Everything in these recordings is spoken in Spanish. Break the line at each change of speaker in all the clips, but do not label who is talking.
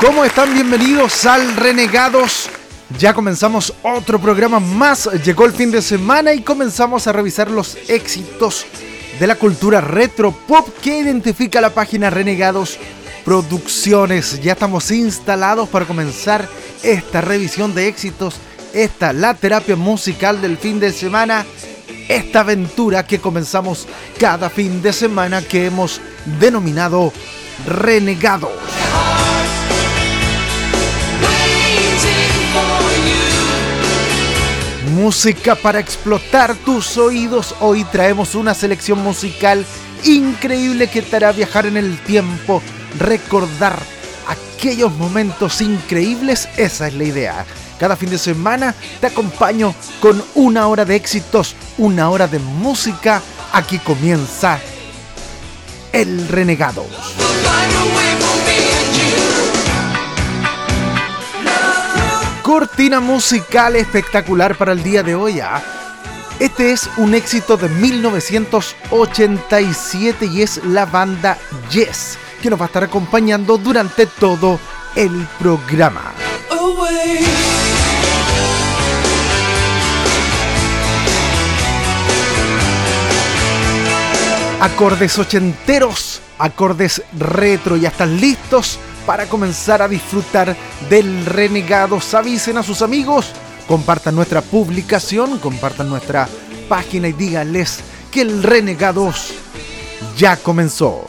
¿Cómo están? Bienvenidos al Renegados. Ya comenzamos otro programa más. Llegó el fin de semana y comenzamos a revisar los éxitos de la cultura retro pop que identifica la página Renegados Producciones. Ya estamos instalados para comenzar esta revisión de éxitos, la terapia musical del fin de semana, esta aventura que comenzamos cada fin de semana que hemos denominado Renegados. Música para explotar tus oídos. Hoy traemos una selección musical increíble que te hará viajar en el tiempo, recordar aquellos momentos increíbles. Esa es la idea. Cada fin de semana te acompaño con una hora de éxitos, una hora de música. Aquí comienza el Renegados. Cortina musical espectacular para el día de hoy. Este es un éxito de 1987 y es la banda Yes, que nos va a estar acompañando durante todo el programa. Acordes ochenteros, acordes retro. ¿Ya están listos para comenzar a disfrutar del Renegados? Avisen a sus amigos, compartan nuestra publicación, compartan nuestra página y díganles que el Renegados ya comenzó.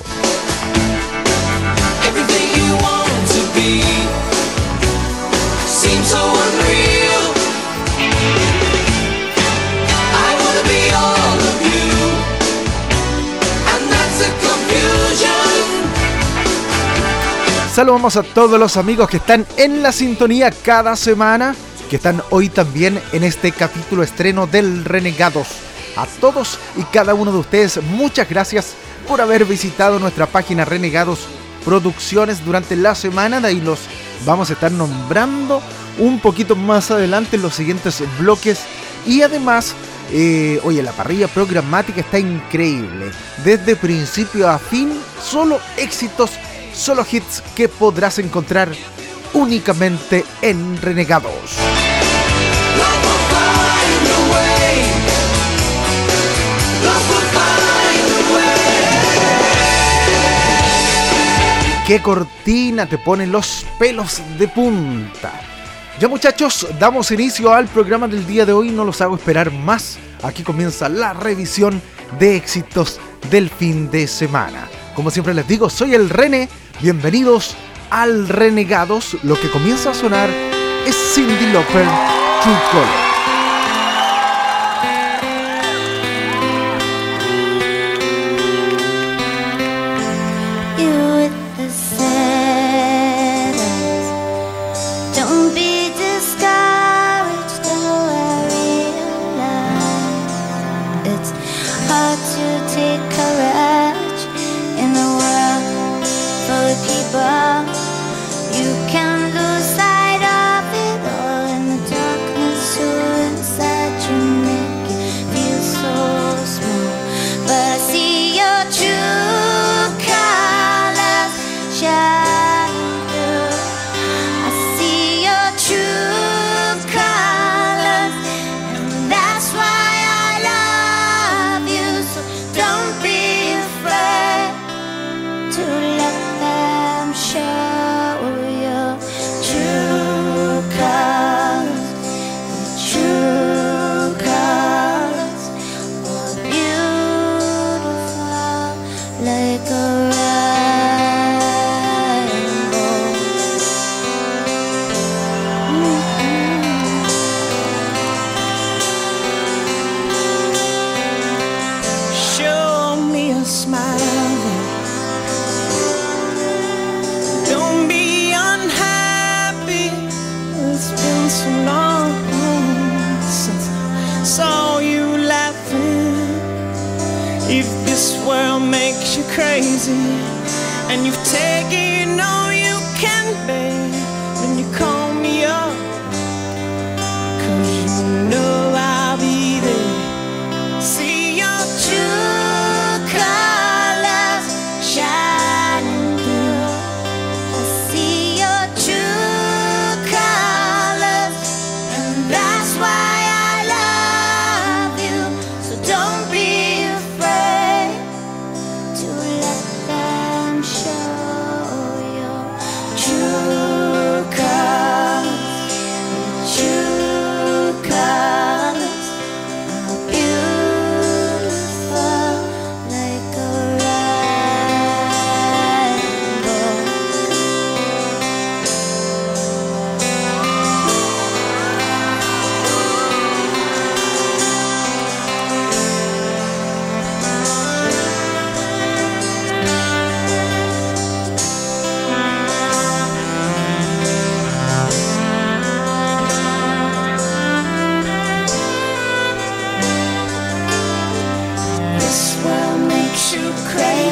Saludamos a todos los amigos que están en la sintonía cada semana, que están hoy también en este capítulo estreno del Renegados. A todos y cada uno de ustedes, muchas gracias por haber visitado nuestra página Renegados Producciones durante la semana. De ahí los vamos a estar nombrando un poquito más adelante en los siguientes bloques. Y además, la parrilla programática está increíble. Desde principio a fin, solo éxitos, solo hits que podrás encontrar únicamente en Renegados. ¡Qué cortina! Te ponen los pelos de punta. Ya, muchachos, damos inicio al programa del día de hoy. No los hago esperar más. Aquí comienza la revisión de éxitos del fin de semana. Como siempre les digo, soy el René. Bienvenidos al Renegados. Lo que comienza a sonar es Cyndi Lauper, True Color.
And you've taken all you can bear when you call me up, 'cause you know I'll be there. See your true colors shining through. I see your true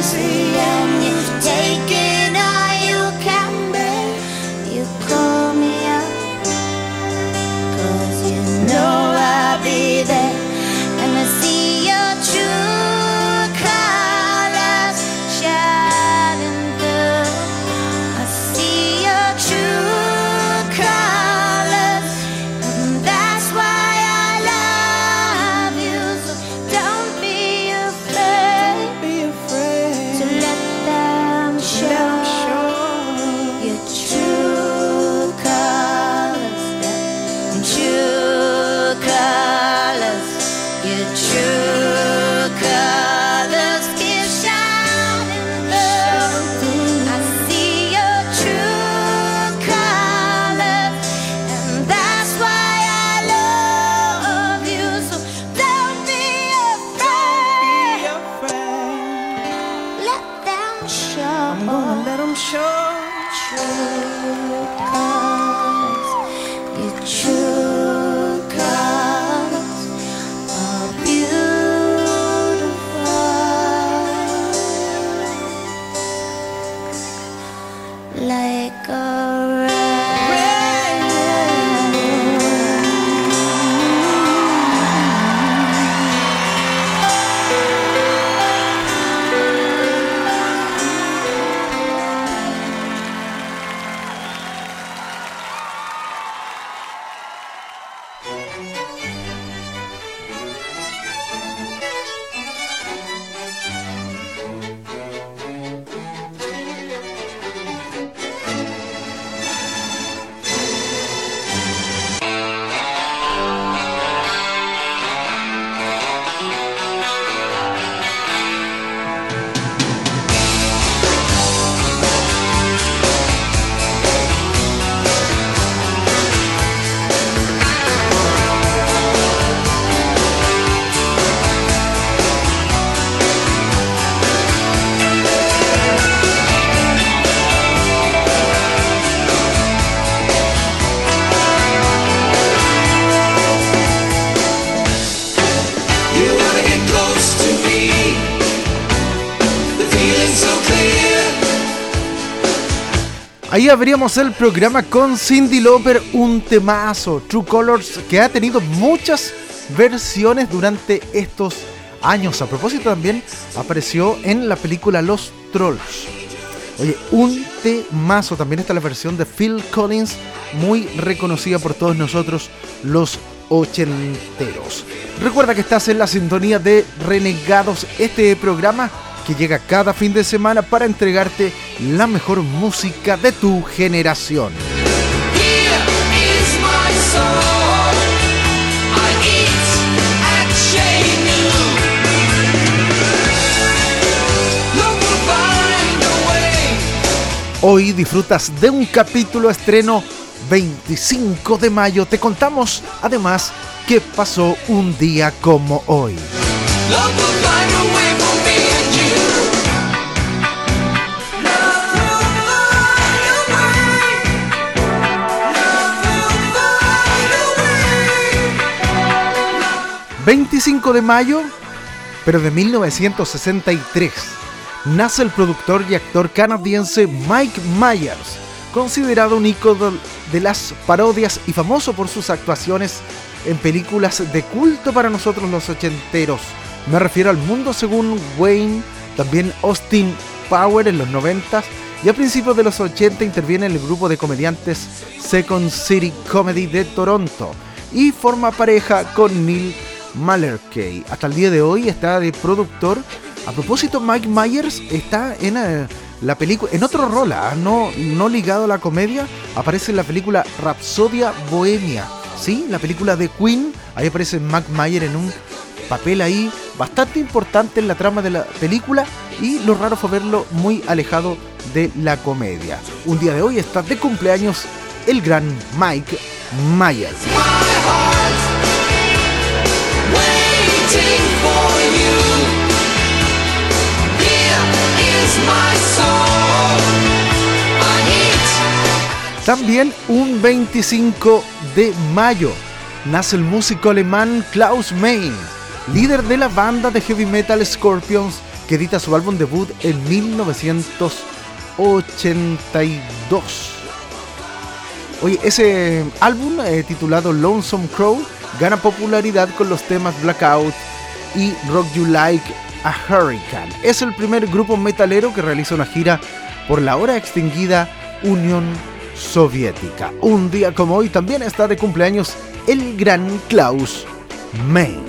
easy and you've taken all you can bear. You call me up, 'cause you know I'll be there. And I see your true colors shining through. I see your true colors, and that's why I love you. So don't be afraid, to let them show your true colors, your true colors, your true colors keep shining through. I see your true colors, and that's why I love you. So don't be afraid. Let them show. I'm gonna let them show. True colors, your true colors are beautiful, like a
Ahí abríamos el programa con Cyndi Lauper, un temazo, True Colors, que ha tenido muchas versiones durante estos años. A propósito, también apareció en la película Los Trolls. Oye, un temazo. También está la versión de Phil Collins, muy reconocida por todos nosotros los ochenteros. Recuerda que estás en la sintonía de Renegados, este programa que llega cada fin de semana para entregarte la mejor música de tu generación. Hoy disfrutas de un capítulo estreno 25 de mayo. Te contamos además qué pasó un día como hoy. 25 de mayo, pero de 1963, nace el productor y actor canadiense Mike Myers, considerado un ícono de las parodias y famoso por sus actuaciones en películas de culto para nosotros los ochenteros. Me refiero al Mundo según Wayne, también Austin Power en los 90 y a principios de los 80 interviene en el grupo de comediantes Second City Comedy de Toronto y forma pareja con Neil Mullarkey. Hasta el día de hoy está de productor. A propósito, Mike Myers está en la película, en otro rol, no ligado a la comedia. Aparece en la película Rapsodia Bohemia, ¿sí? La película de Queen. Ahí aparece Mike Myers en un papel ahí bastante importante en la trama de la película, y lo raro fue verlo muy alejado de la comedia. Un día de hoy está de cumpleaños el gran Mike Myers. También un 25 de mayo nace el músico alemán Klaus Meine, líder de la banda de heavy metal Scorpions que edita su álbum debut en 1982. Oye, ese álbum titulado Lonesome Crow gana popularidad con los temas Blackout y Rock You Like a Hurricane. Es el primer grupo metalero que realiza una gira por la ahora extinguida Unión Soviética. Un día como hoy también está de cumpleaños el gran Klaus Meine.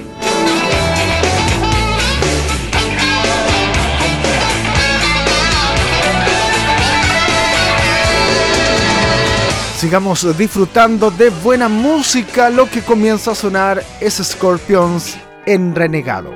Sigamos disfrutando de buena música. Lo que comienza a sonar es Scorpions en Renegados.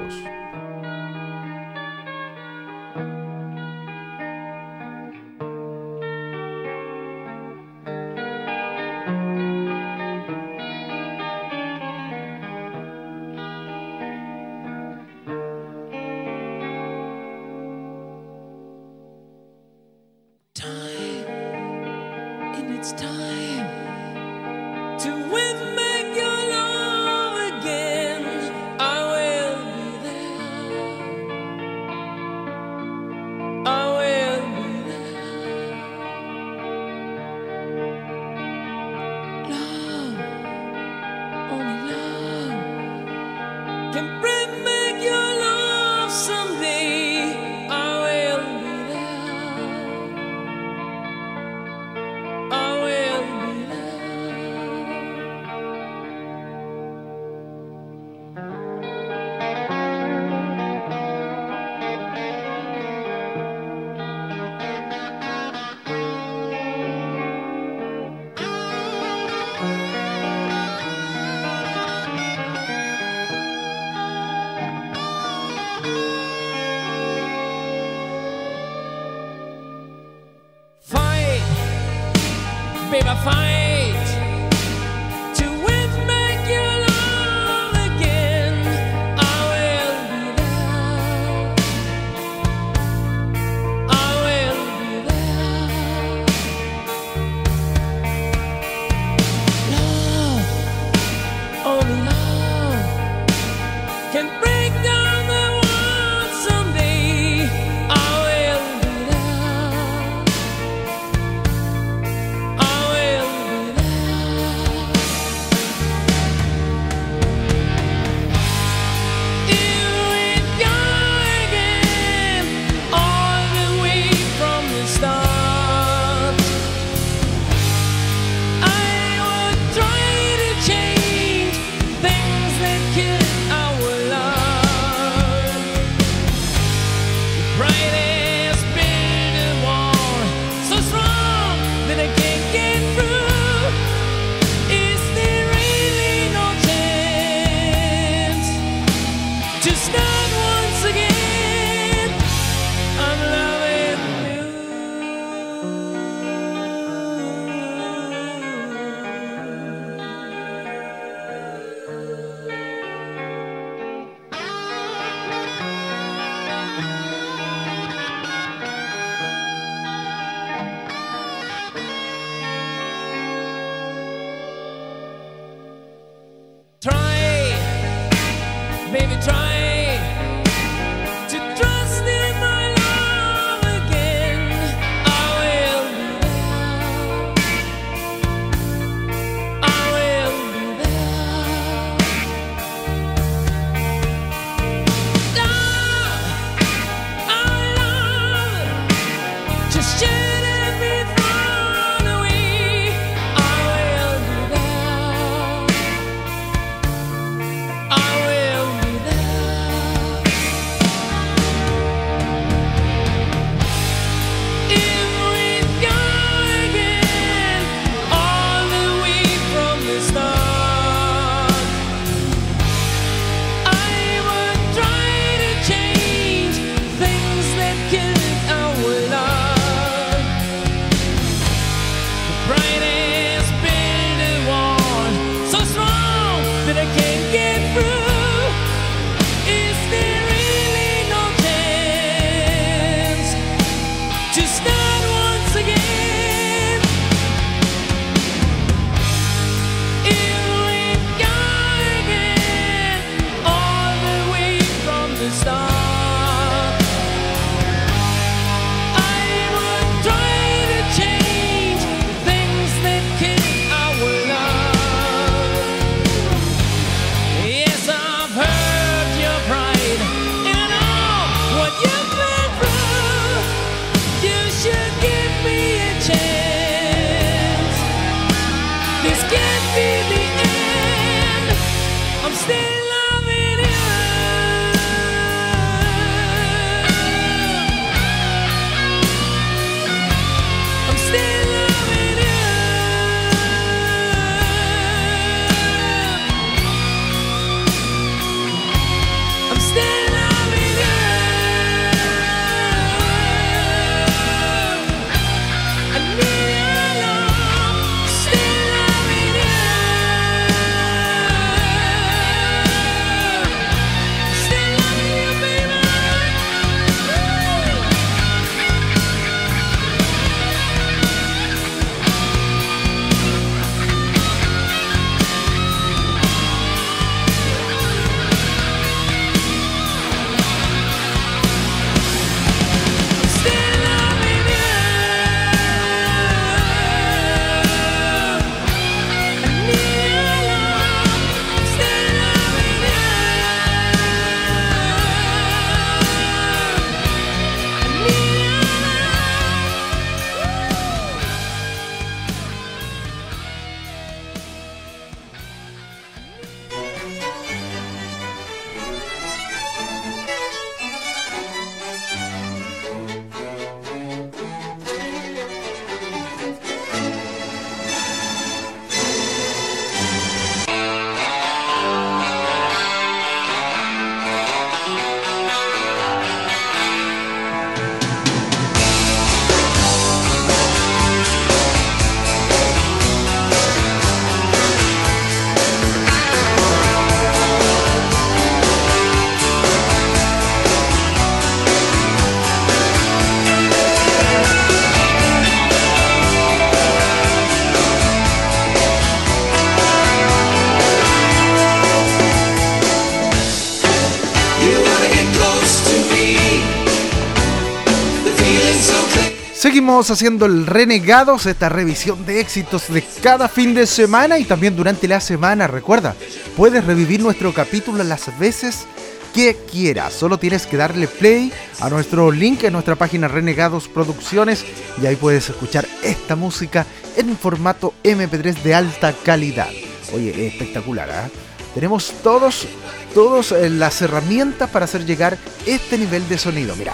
Seguimos haciendo el Renegados, esta revisión de éxitos de cada fin de semana y también durante la semana. Recuerda, puedes revivir nuestro capítulo las veces que quieras. Solo tienes que darle play a nuestro link en nuestra página Renegados Producciones y ahí puedes escuchar esta música en formato MP3 de alta calidad. Oye, espectacular, ¿eh? Tenemos todos las herramientas para hacer llegar este nivel de sonido. Mira.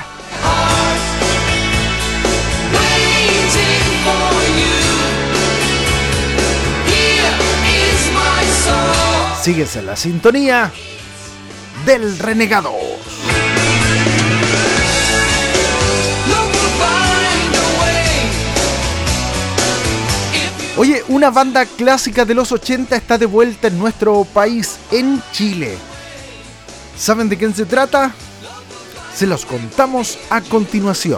Sigues en la sintonía del Renegado. Oye, una banda clásica de los 80 está de vuelta en nuestro país, en Chile. ¿Saben de quién se trata? Se los contamos a continuación.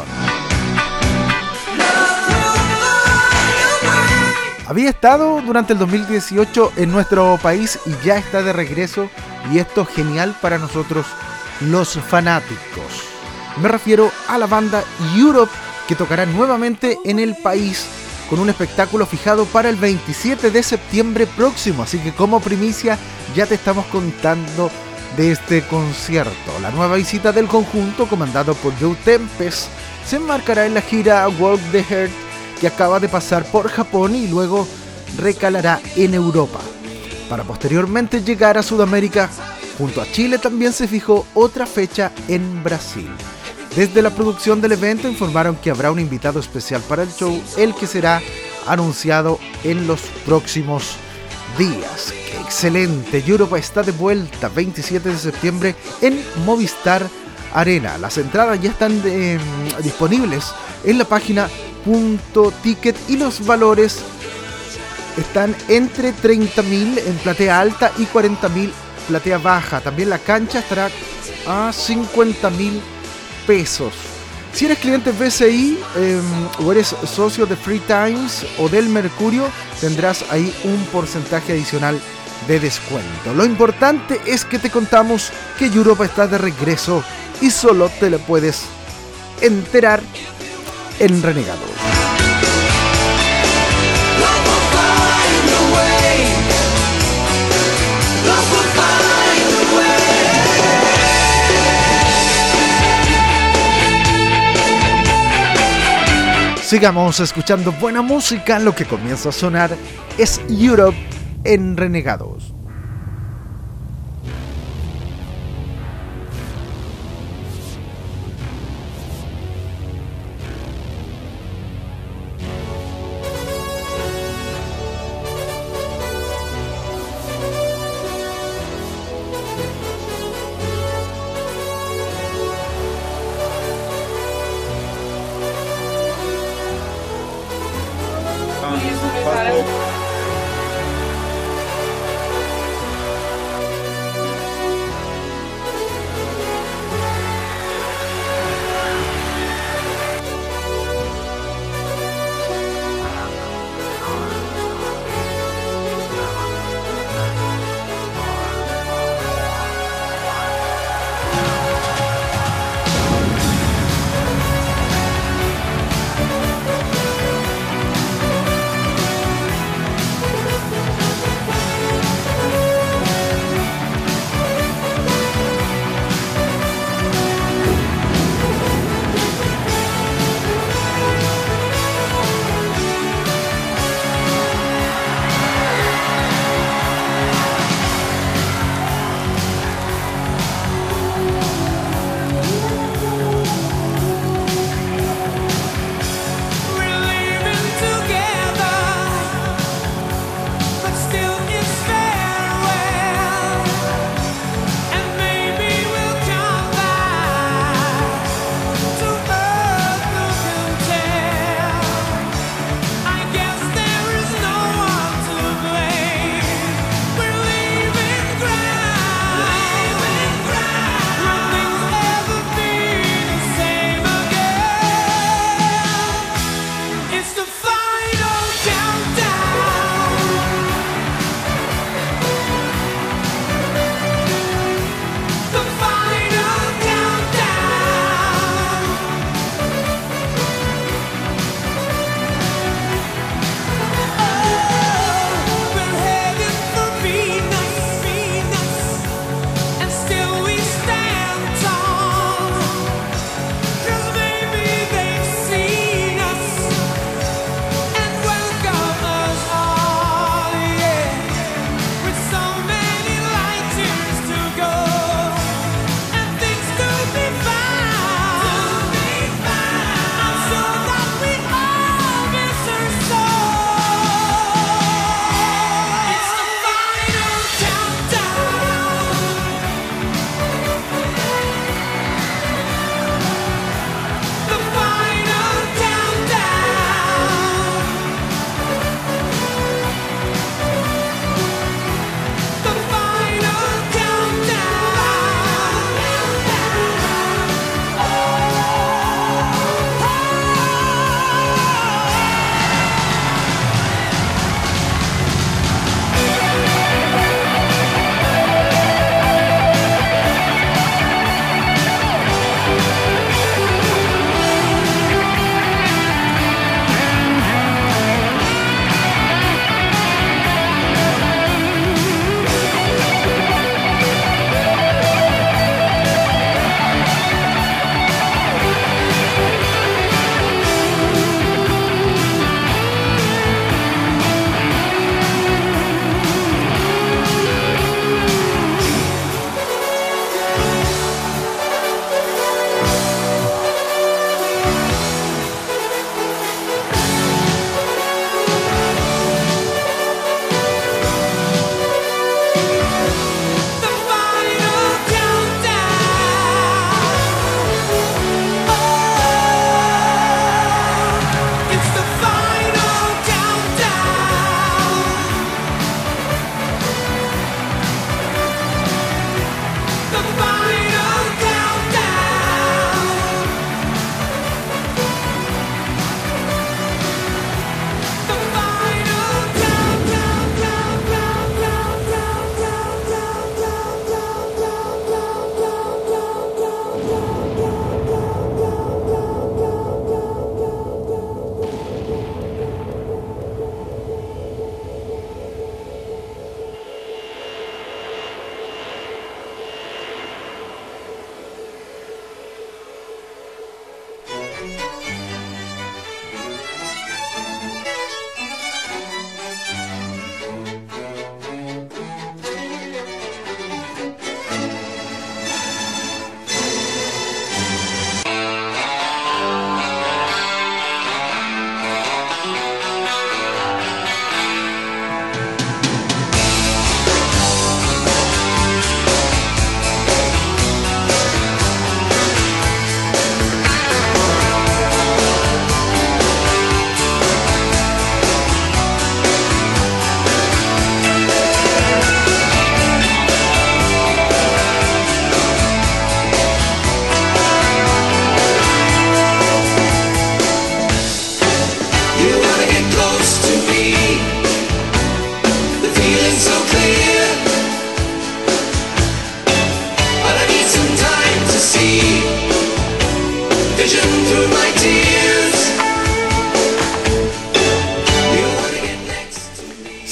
Había estado durante el 2018 en nuestro país y ya está de regreso, y esto es genial para nosotros los fanáticos. Me refiero a la banda Europe, que tocará nuevamente en el país con un espectáculo fijado para el 27 de septiembre próximo, así que como primicia ya te estamos contando de este concierto. La nueva visita del conjunto, comandado por Joe Tempest, se enmarcará en la gira Walk the Earth, que acaba de pasar por Japón y luego recalará en Europa, para posteriormente llegar a Sudamérica. Junto a Chile también se fijó otra fecha en Brasil. Desde la producción del evento informaron que habrá un invitado especial para el show, el que será anunciado en los próximos días. ¡Qué excelente! Europa está de vuelta 27 de septiembre en Movistar Arena. Las entradas ya están disponibles en la página .ticket y los valores están entre 30.000 en platea alta y 40.000 platea baja. También la cancha estará a 50.000 pesos. Si eres cliente BCI o eres socio de Free Times o del Mercurio, tendrás ahí un porcentaje adicional de descuento. Lo importante es que te contamos que Europa está de regreso y solo te lo puedes enterar en Renegados. Sigamos escuchando buena música. Lo que comienza a sonar es Europe en Renegados.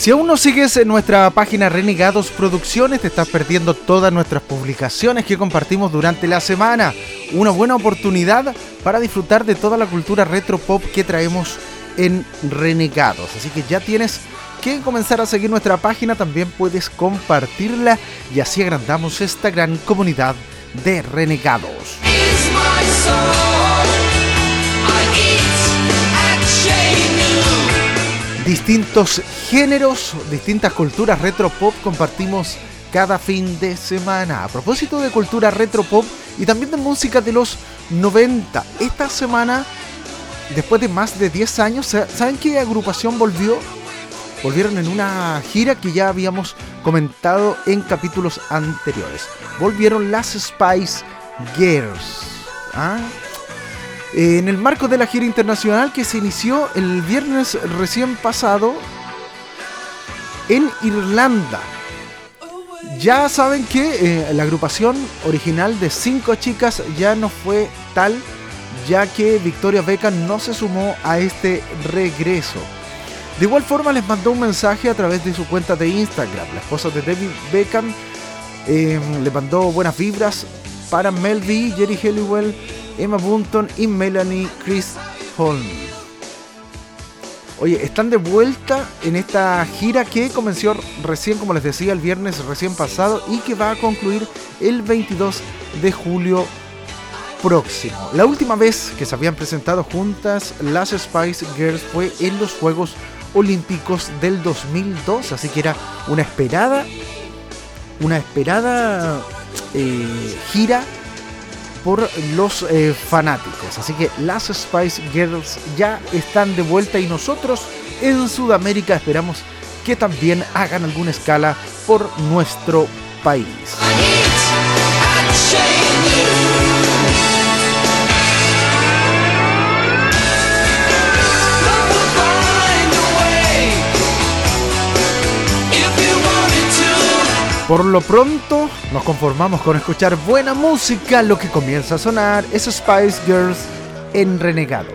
Si aún no sigues en nuestra página Renegados Producciones, te estás perdiendo todas nuestras publicaciones que compartimos durante la semana. Una buena oportunidad para disfrutar de toda la cultura retro pop que traemos en Renegados. Así que ya tienes que comenzar a seguir nuestra página, también puedes compartirla y así agrandamos esta gran comunidad de Renegados. Distintos géneros, distintas culturas retro pop compartimos cada fin de semana. A propósito de cultura retro pop y también de música de los 90, esta semana, después de más de 10 años, ¿saben qué agrupación volvió? Volvieron en una gira que ya habíamos comentado en capítulos anteriores. Volvieron las Spice Girls. En el marco de la gira internacional que se inició el viernes recién pasado en Irlanda. Ya saben que la agrupación original de 5 chicas ya no fue tal, ya que Victoria Beckham no se sumó a este regreso. De igual forma les mandó un mensaje a través de su cuenta de Instagram. La esposa de David Beckham le mandó buenas vibras para Mel B, Jerry Halliwell, Emma Bunton y Melanie Chris Holmes. Oye, están de vuelta en esta gira que comenzó recién, como les decía, el viernes recién pasado y que va a concluir el 22 de julio próximo. La última vez que se habían presentado juntas las Spice Girls fue en los Juegos Olímpicos del 2002, así que era una esperada gira por los fanáticos. Así que las Spice Girls ya están de vuelta y nosotros en Sudamérica esperamos que también hagan alguna escala por nuestro país. Por lo pronto, nos conformamos con escuchar buena música. Lo que comienza a sonar es Spice Girls en Renegado.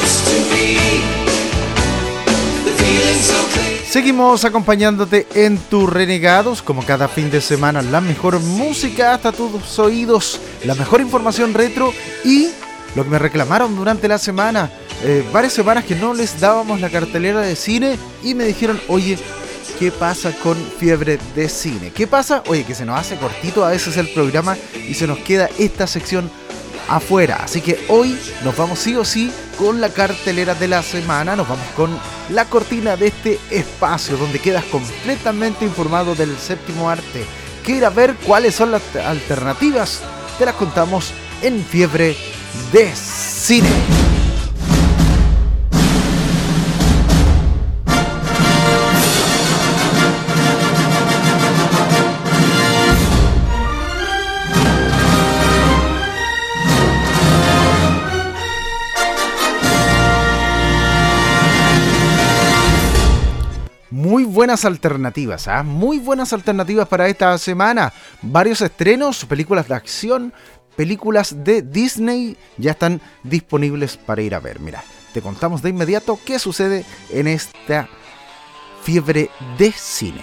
Seguimos acompañándote en tus Renegados, como cada fin de semana, la mejor música hasta tus oídos, la mejor información retro y lo que me reclamaron durante la semana. Varias semanas que no les dábamos la cartelera de cine y me dijeron, oye, ¿qué pasa con Fiebre de Cine? ¿Qué pasa? Oye, que se nos hace cortito a veces el programa y se nos queda esta sección afuera. Así que hoy nos vamos sí o sí con la cartelera de la semana. Nos vamos con la cortina de este espacio donde quedas completamente informado del séptimo arte. ¿Quieres ver cuáles son las alternativas? Te las contamos en Fiebre de Cine. Muy buenas alternativas, muy buenas alternativas para esta semana. Varios estrenos, películas de acción, películas de Disney ya están disponibles para ir a ver. Mira, te contamos de inmediato qué sucede en esta Fiebre de Cine.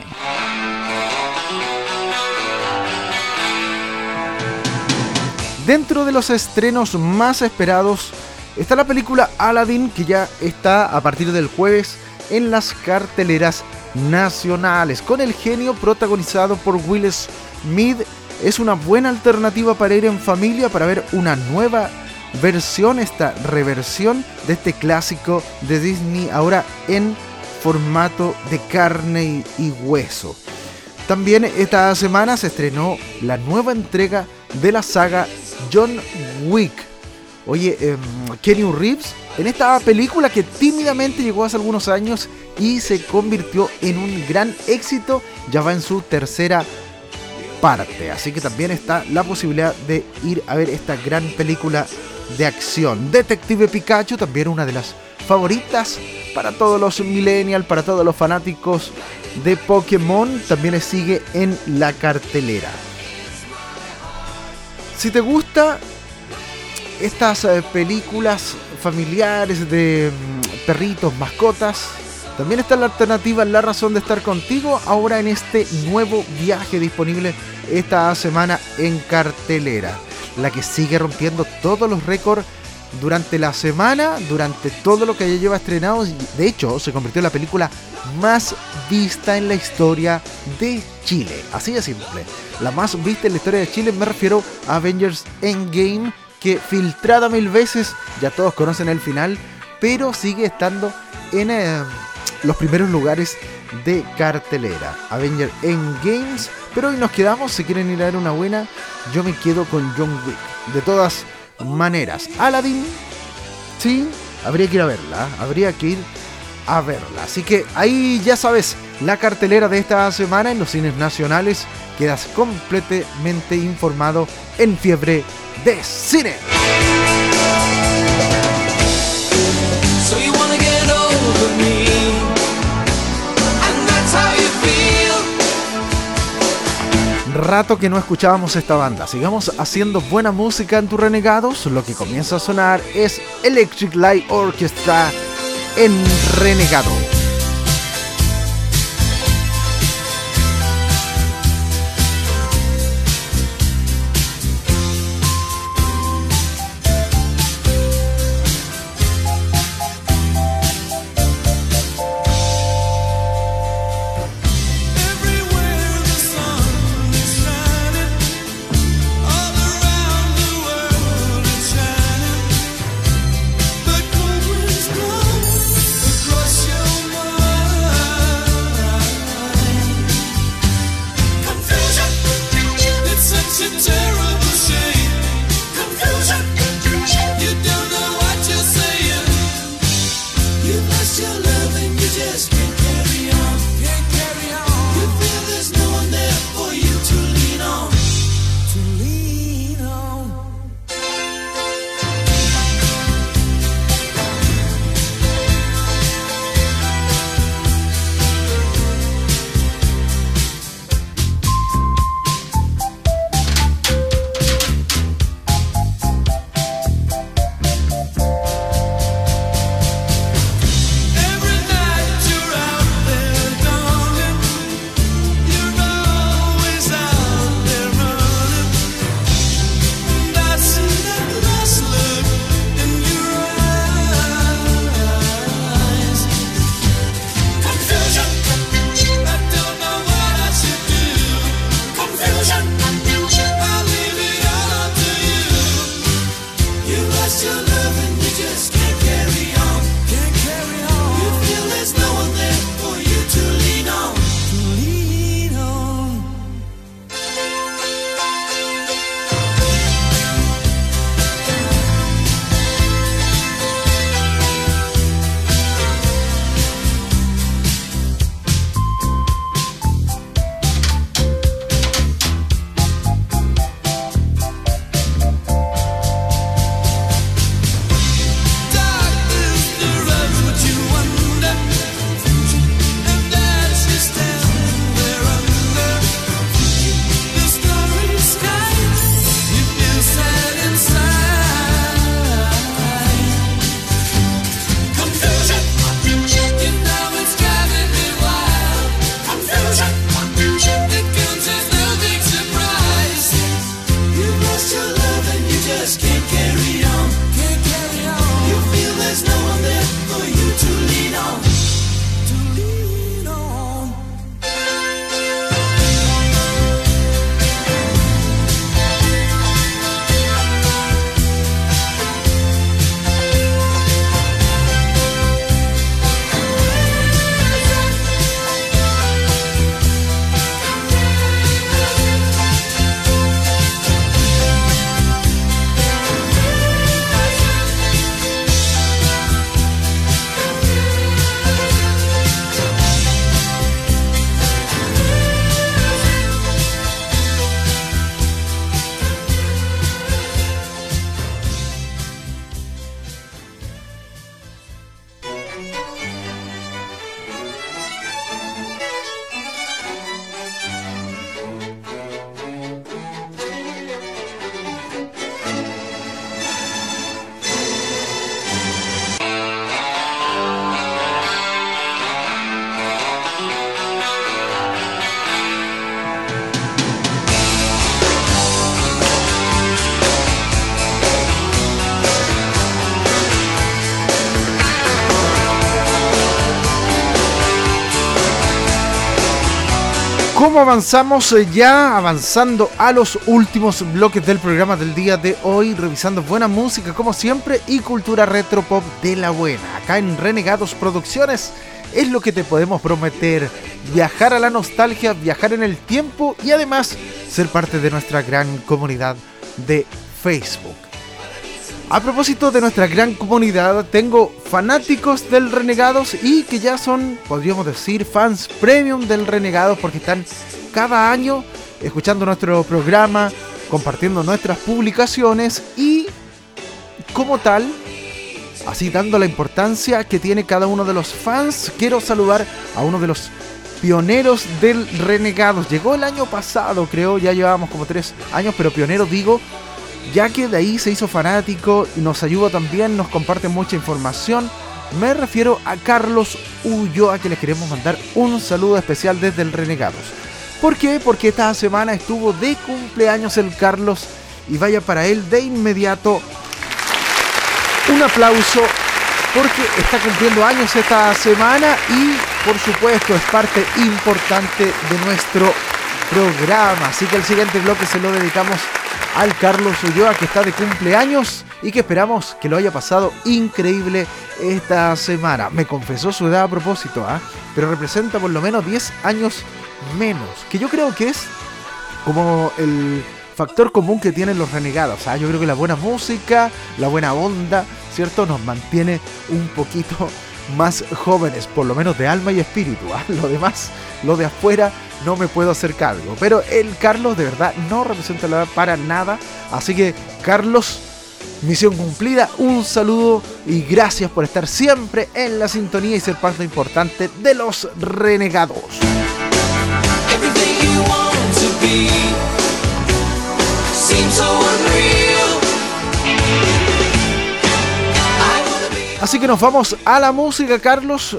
Dentro de los estrenos más esperados está la película Aladdin, que ya está a partir del jueves en las carteleras nacionales, con el genio protagonizado por Will Smith. Es una buena alternativa para ir en familia, para ver una nueva versión, esta reversión de este clásico de Disney, ahora en formato de carne y hueso. También esta semana se estrenó la nueva entrega de la saga John Wick. Oye, Keanu Reeves, en esta película que tímidamente llegó hace algunos años y se convirtió en un gran éxito, ya va en su tercera parte. Así que también está la posibilidad de ir a ver esta gran película de acción. Detective Pikachu, también una de las favoritas para todos los millennials, para todos los fanáticos de Pokémon, también sigue en la cartelera. Si te gusta estas películas familiares de perritos, mascotas, también está la alternativa La Razón de Estar Contigo, ahora en este nuevo viaje disponible esta semana en cartelera, la que sigue rompiendo todos los récords durante la semana, durante todo lo que ya lleva estrenado. De hecho, se convirtió en la película más vista en la historia de Chile, así de simple. La más vista en la historia de Chile, me refiero a Avengers Endgame, que filtrada 1000 veces, ya todos conocen el final, pero sigue estando en los primeros lugares de cartelera. Avengers Endgame, pero hoy nos quedamos, si quieren ir a ver una buena, yo me quedo con John Wick. De todas maneras, Aladdin, sí, habría que ir a verla, así que ahí ya sabes, la cartelera de esta semana en los cines nacionales, quedas completamente informado en Fiebre de Cine.
So you wanna get over me, and that's how you feel.
Rato que no escuchábamos esta banda. Sigamos haciendo buena música en tus Renegados. Lo que comienza a sonar es Electric Light Orchestra en Renegado.
Across your
¿Cómo avanzamos? Ya avanzando a los últimos bloques del programa del día de hoy, revisando buena música como siempre y cultura retro pop de la buena. Acá en Renegados Producciones es lo que te podemos prometer: viajar a la nostalgia, viajar en el tiempo y además ser parte de nuestra gran comunidad de Facebook. A propósito de nuestra gran comunidad, tengo fanáticos del Renegados y que ya son, podríamos decir, fans premium del Renegados, porque están cada año escuchando nuestro programa, compartiendo nuestras publicaciones y, como tal, así dando la importancia que tiene cada uno de los fans. Quiero saludar a uno de los pioneros del Renegados. Llegó el año pasado, creo, ya llevábamos como 3 años, pero pionero digo, ya que de ahí se hizo fanático y nos ayuda también, nos comparte mucha información. Me refiero a Carlos Ulloa, que les queremos mandar un saludo especial desde el Renegados. ¿Por qué? Porque esta semana estuvo de cumpleaños el Carlos y vaya para él de inmediato un aplauso, porque está cumpliendo años esta semana y por supuesto es parte importante de nuestro programa. Así que el siguiente bloque se lo dedicamos al Carlos Ulloa, que está de cumpleaños y que esperamos que lo haya pasado increíble esta semana. Me confesó su edad a propósito, pero representa por lo menos 10 años menos, que yo creo que es como el factor común que tienen los Renegados. Yo creo que la buena música, la buena onda, ¿cierto?, nos mantiene un poquito más jóvenes, por lo menos de alma y espíritu. Lo demás, lo de afuera, no me puedo hacer cargo. Pero el Carlos de verdad no representa la edad para nada. Así que, Carlos, misión cumplida, un saludo y gracias por estar siempre en la sintonía y ser parte importante de los Renegados.
Everything you want to be seems so unreal.
Así que nos vamos a la música, Carlos.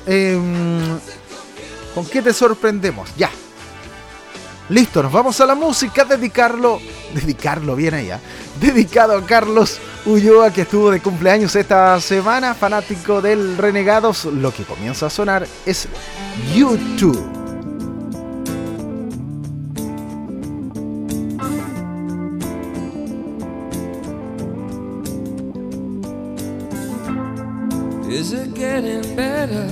¿Con qué te sorprendemos? Ya. Listo, nos vamos a la música. Dedicarlo bien ahí, dedicado a Carlos Ulloa, que estuvo de cumpleaños esta semana, fanático del Renegados. Lo que comienza a sonar es YouTube.
Is it getting better?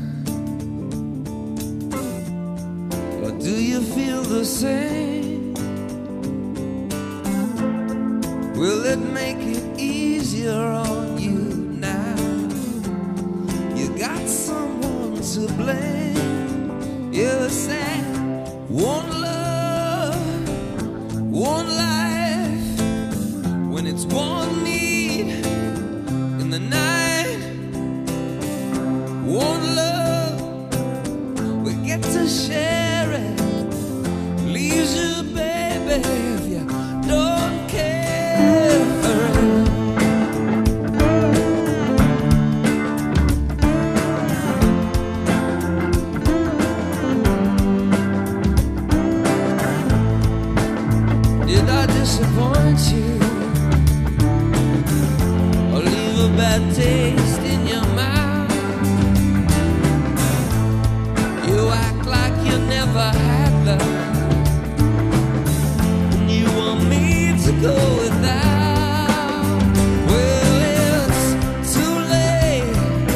Or do you feel the same? Will it make it easier on you now? You got someone to blame. You said one love, one life, when it's one need in the night. One love, we get to share it. Leaves you, baby, if you don't care. Did I disappoint you or leave a bad taste in your mouth? You act like you never had love, and you want me to go without. Well, it's too late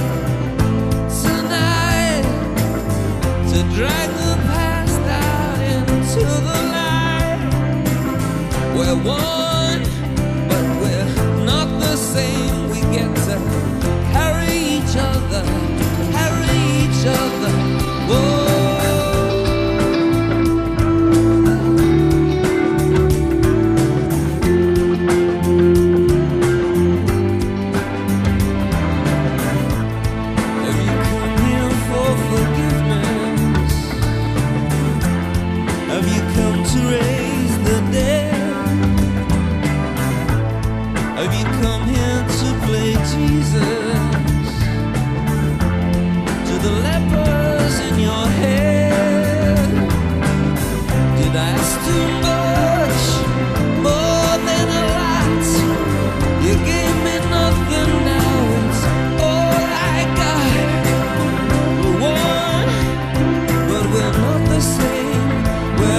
tonight to drag the past out into the light. We're one, but we're not the same. We get to carry each other, carry each other. Whoa. Have you come here for forgiveness? Have you come to raise the dead? Have you come here to play Jesus to the lepers in your head? Did I ask too much, more than a lot? You gave me nothing, now it's all I got. We're one, but we're not the same. We're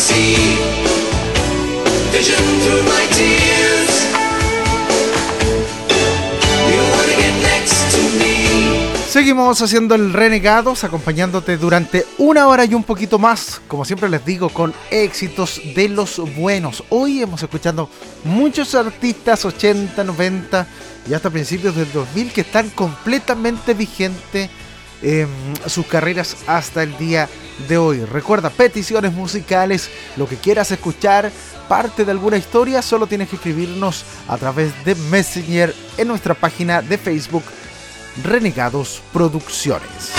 see vision through my tears. You wanna get next to me.
Seguimos haciendo el Renegados, acompañándote durante una hora y un poquito más, como siempre les digo, con éxitos de los buenos. Hoy hemos escuchado muchos artistas 80, 90 y hasta principios del 2000 que están completamente vigentes sus carreras hasta el día de hoy. Recuerda, peticiones musicales, lo que quieras escuchar, parte de alguna historia, solo tienes que escribirnos a través de Messenger en nuestra página de Facebook Renegados Producciones.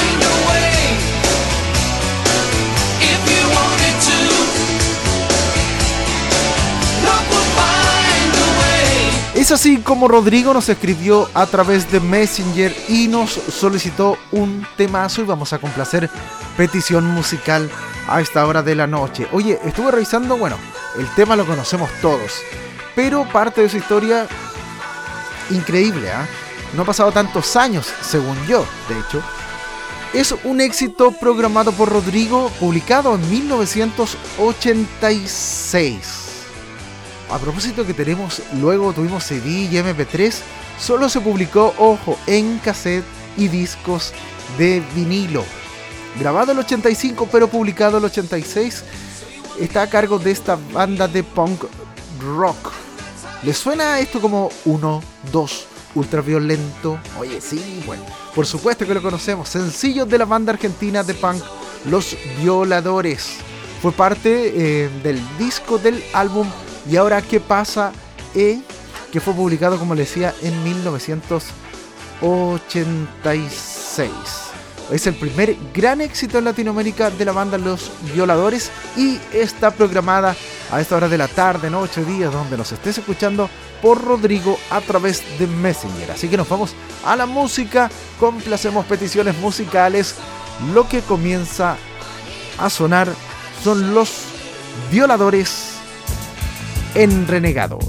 Es así como Rodrigo nos escribió a través de Messenger y nos solicitó un temazo y vamos a complacer petición musical a esta hora de la noche. Oye, estuve revisando, bueno, el tema lo conocemos todos, pero parte de su historia increíble, ¿eh? No ha pasado tantos años, según yo, de hecho. Es un éxito programado por Rodrigo, publicado en 1986. A propósito que luego tuvimos CD y MP3, solo se publicó, ojo, en cassette y discos de vinilo. Grabado el 85, pero publicado el 86, está a cargo de esta banda de punk rock. ¿Les suena esto como 1, 2, ultraviolento? Oye, sí, bueno, por supuesto que lo conocemos. Sencillo de la banda argentina de punk Los Violadores. Fue parte del disco del álbum Y Ahora ¿Qué Pasa? Que fue publicado, como les decía, en 1986. Es el primer gran éxito en Latinoamérica de la banda Los Violadores y está programada a esta hora de la tarde, noche, día, donde nos estés escuchando, por Rodrigo a través de Messenger. Así que nos vamos a la música, complacemos peticiones musicales. Lo que comienza a sonar son Los Violadores en Renegados.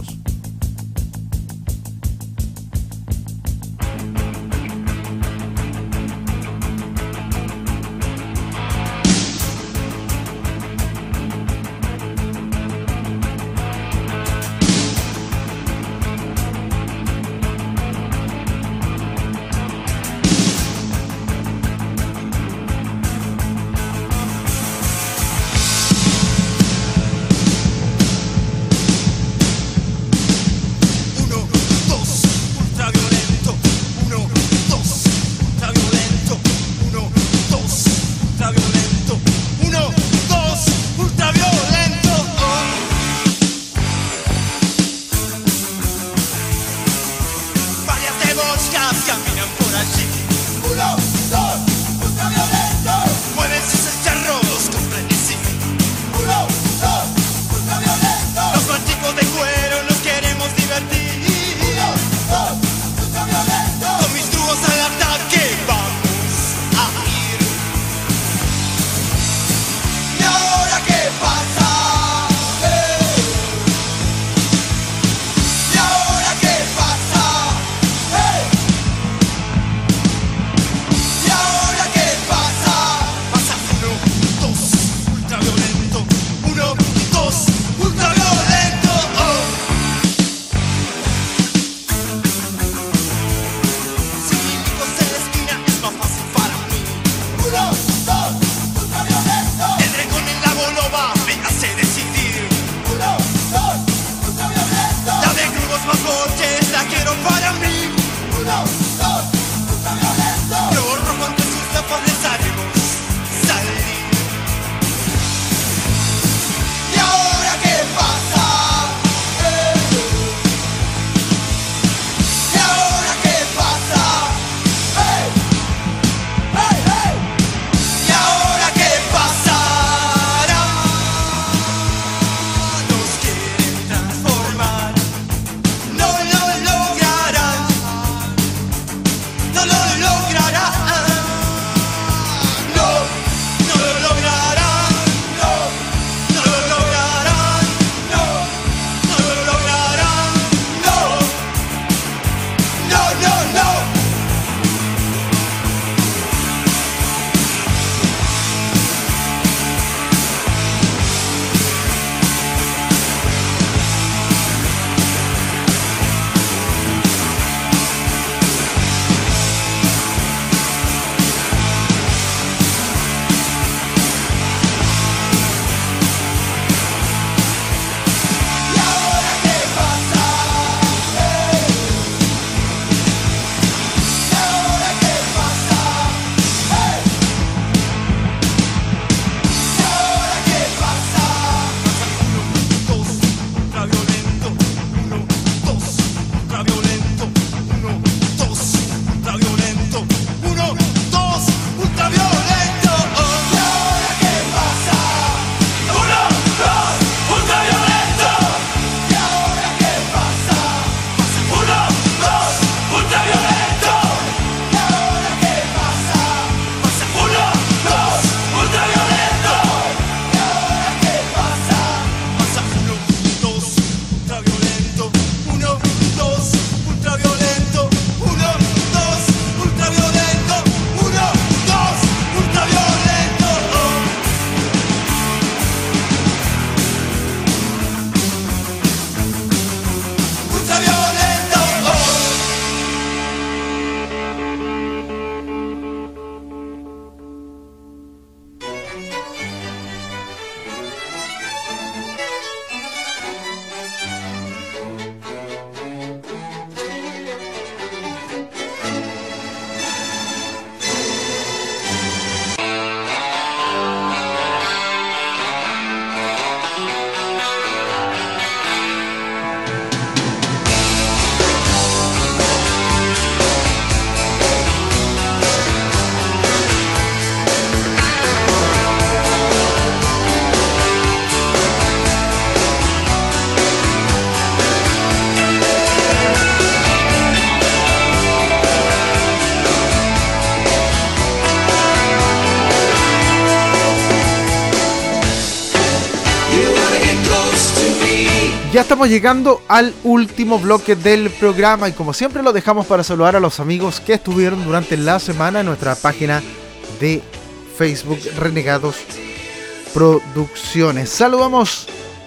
Ya estamos llegando al último bloque del programa y como siempre lo dejamos para saludar a los amigos que estuvieron durante la semana en nuestra página de Facebook Renegados Producciones. Saludamos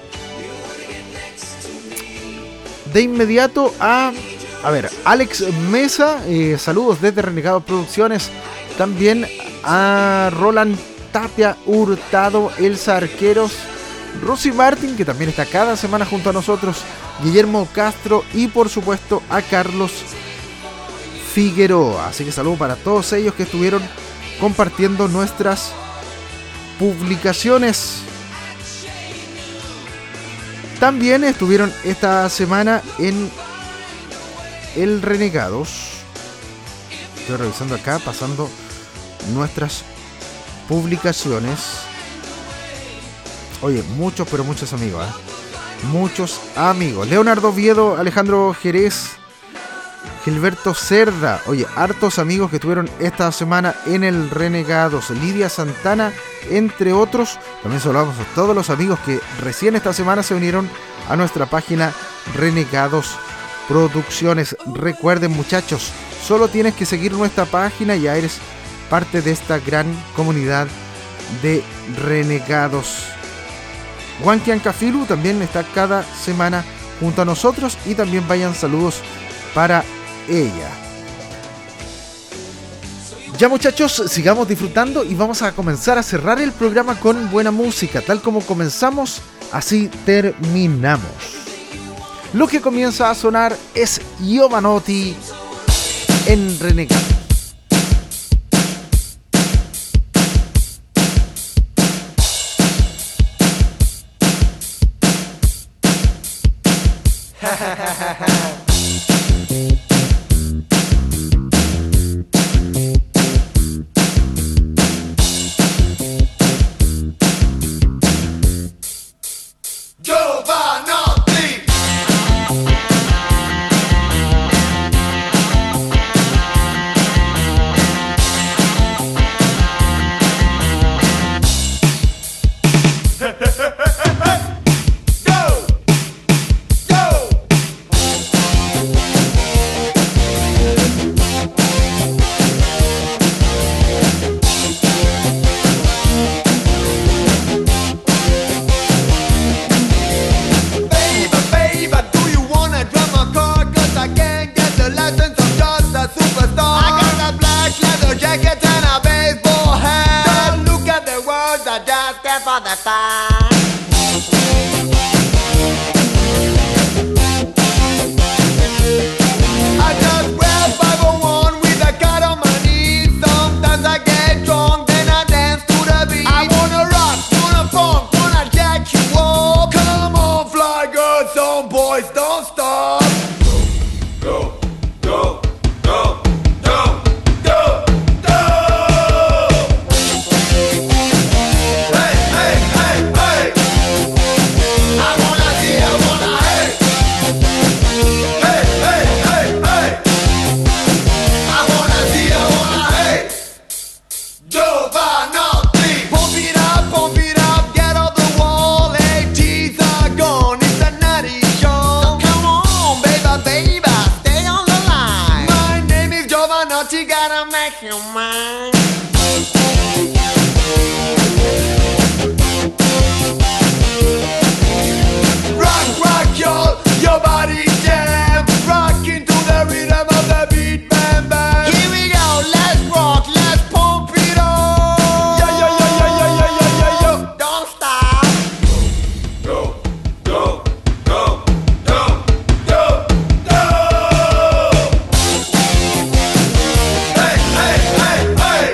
de inmediato a Alex Mesa, saludos desde Renegados Producciones. También a Roland Tapia Hurtado, Elsa Arqueros, Rosy Martin, que también está cada semana junto a nosotros, Guillermo Castro y por supuesto a Carlos Figueroa. Así que saludo para todos ellos que estuvieron compartiendo nuestras publicaciones. También estuvieron esta semana en el Renegados. Estoy revisando acá, pasando nuestras publicaciones. Oye, muchos, pero muchos amigos, muchos amigos. Leonardo Oviedo, Alejandro Jerez, Gilberto Cerda. Oye, hartos amigos que estuvieron esta semana en el Renegados. Lidia Santana, entre otros. También saludamos a todos los amigos que recién esta semana se unieron a nuestra página Renegados Producciones. Recuerden, muchachos, solo tienes que seguir nuestra página y ya eres parte de esta gran comunidad de Renegados. Wankian Cafilu también está cada semana junto a nosotros y también vayan saludos para ella. Ya, muchachos, sigamos disfrutando y vamos a comenzar a cerrar el programa con buena música. Tal como comenzamos, así terminamos. Lo que comienza a sonar es Giovanotti en Renegados.
Hey!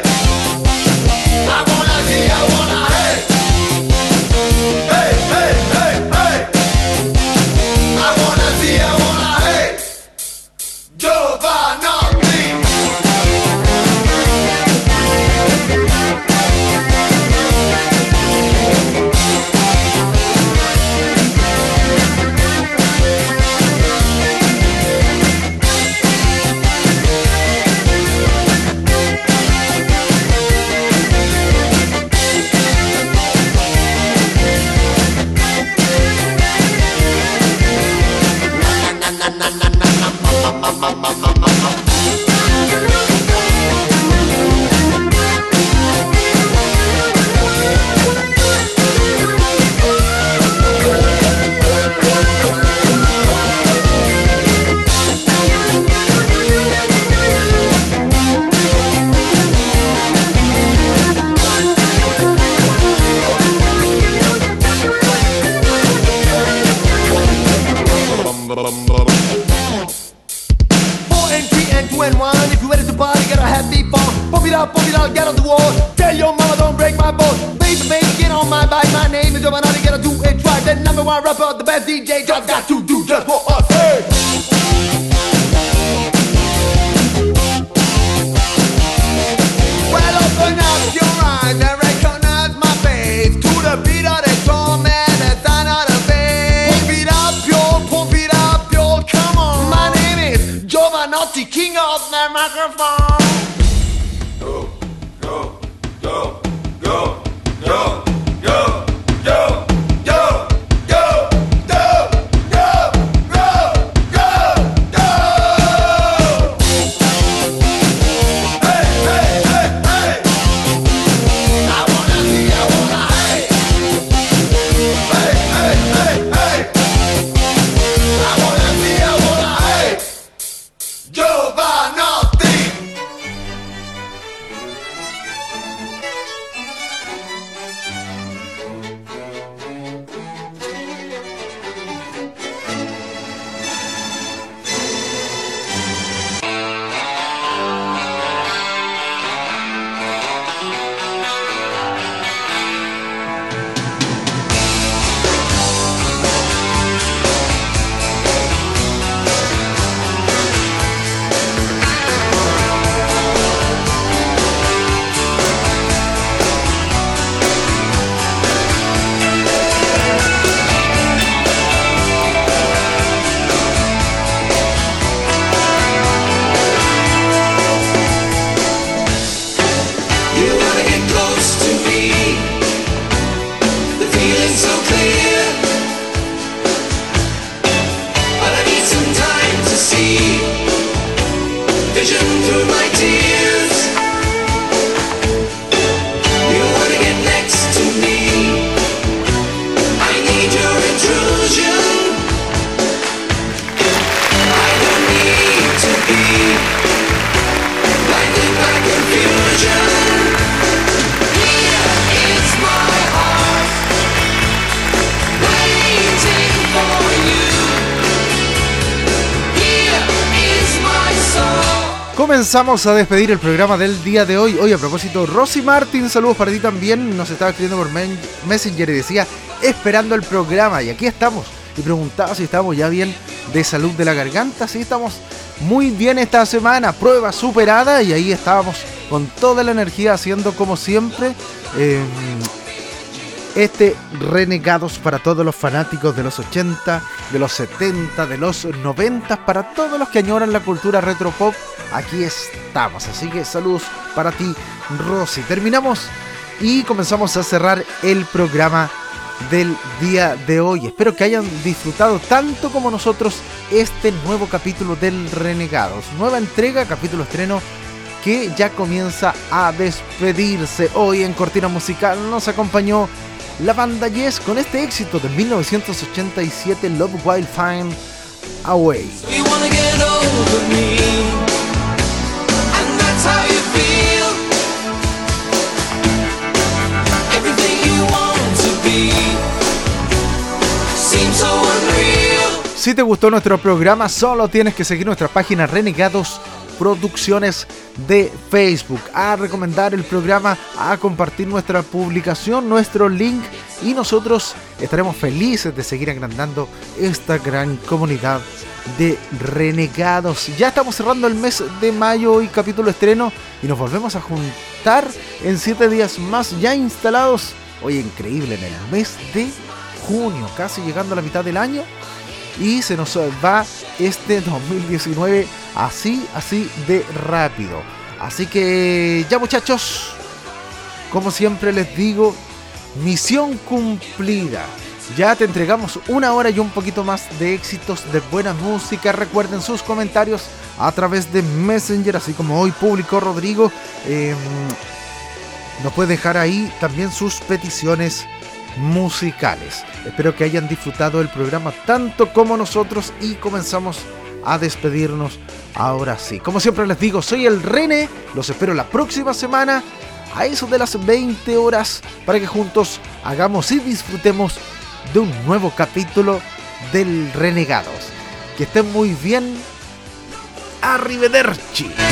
Get on the wall. Tell your mama don't break my bones. Baby, get on my bike. My name is Giovanni. Gotta do it right. The number one rapper, the best DJ. Just got to do just for us. Hey. Well, open up your eyes and recognize my face. To the beat of the drum and the sound of the bass. Pump it up, yo, come on. My name is Giovanotti, king of the microphone.
Comenzamos a despedir el programa del día de hoy. Hoy, a propósito, Rosy Martin, saludos para ti también. Nos estaba escribiendo por Messenger y decía, esperando el programa. Y aquí estamos. Y preguntaba si estamos ya bien de salud de la garganta. Sí, estamos muy bien esta semana. Prueba superada. Y ahí estábamos con toda la energía haciendo como siempre Renegados para todos los fanáticos de los 80, de los 70, de los 90, para todos los que añoran la cultura retropop. Aquí estamos, así que saludos para ti, Rosy. Terminamos y comenzamos a cerrar el programa del día de hoy. Espero que hayan disfrutado tanto como nosotros este nuevo capítulo del Renegados. Nueva entrega, capítulo estreno que ya comienza a despedirse. Hoy en Cortina Musical nos acompañó la banda Yes con este éxito de 1987, Love While Fine Away. Si te gustó nuestro programa, solo tienes que seguir nuestra página Renegados Producciones de Facebook, a recomendar el programa, a compartir nuestra publicación, nuestro link, y nosotros estaremos felices de seguir agrandando esta gran comunidad de renegados. Ya estamos cerrando el mes de mayo y capítulo estreno, y nos volvemos a juntar en 7 días más, ya instalados, oye, increíble, en el mes de junio, casi llegando a la mitad del año. Y se nos va este 2019 así de rápido. Así que ya, muchachos, como siempre les digo, misión cumplida. Ya te entregamos 1 hora y un poquito más de éxitos, de buena música. Recuerden sus comentarios a través de Messenger, así como hoy publicó Rodrigo. Nos puede dejar ahí también sus peticiones musicales. Espero que hayan disfrutado el programa tanto como nosotros y comenzamos a despedirnos ahora sí. Como siempre les digo, soy el René, los espero la próxima semana a eso de las 20 horas para que juntos hagamos y disfrutemos de un nuevo capítulo del Renegados. Que estén muy bien. Arrivederci.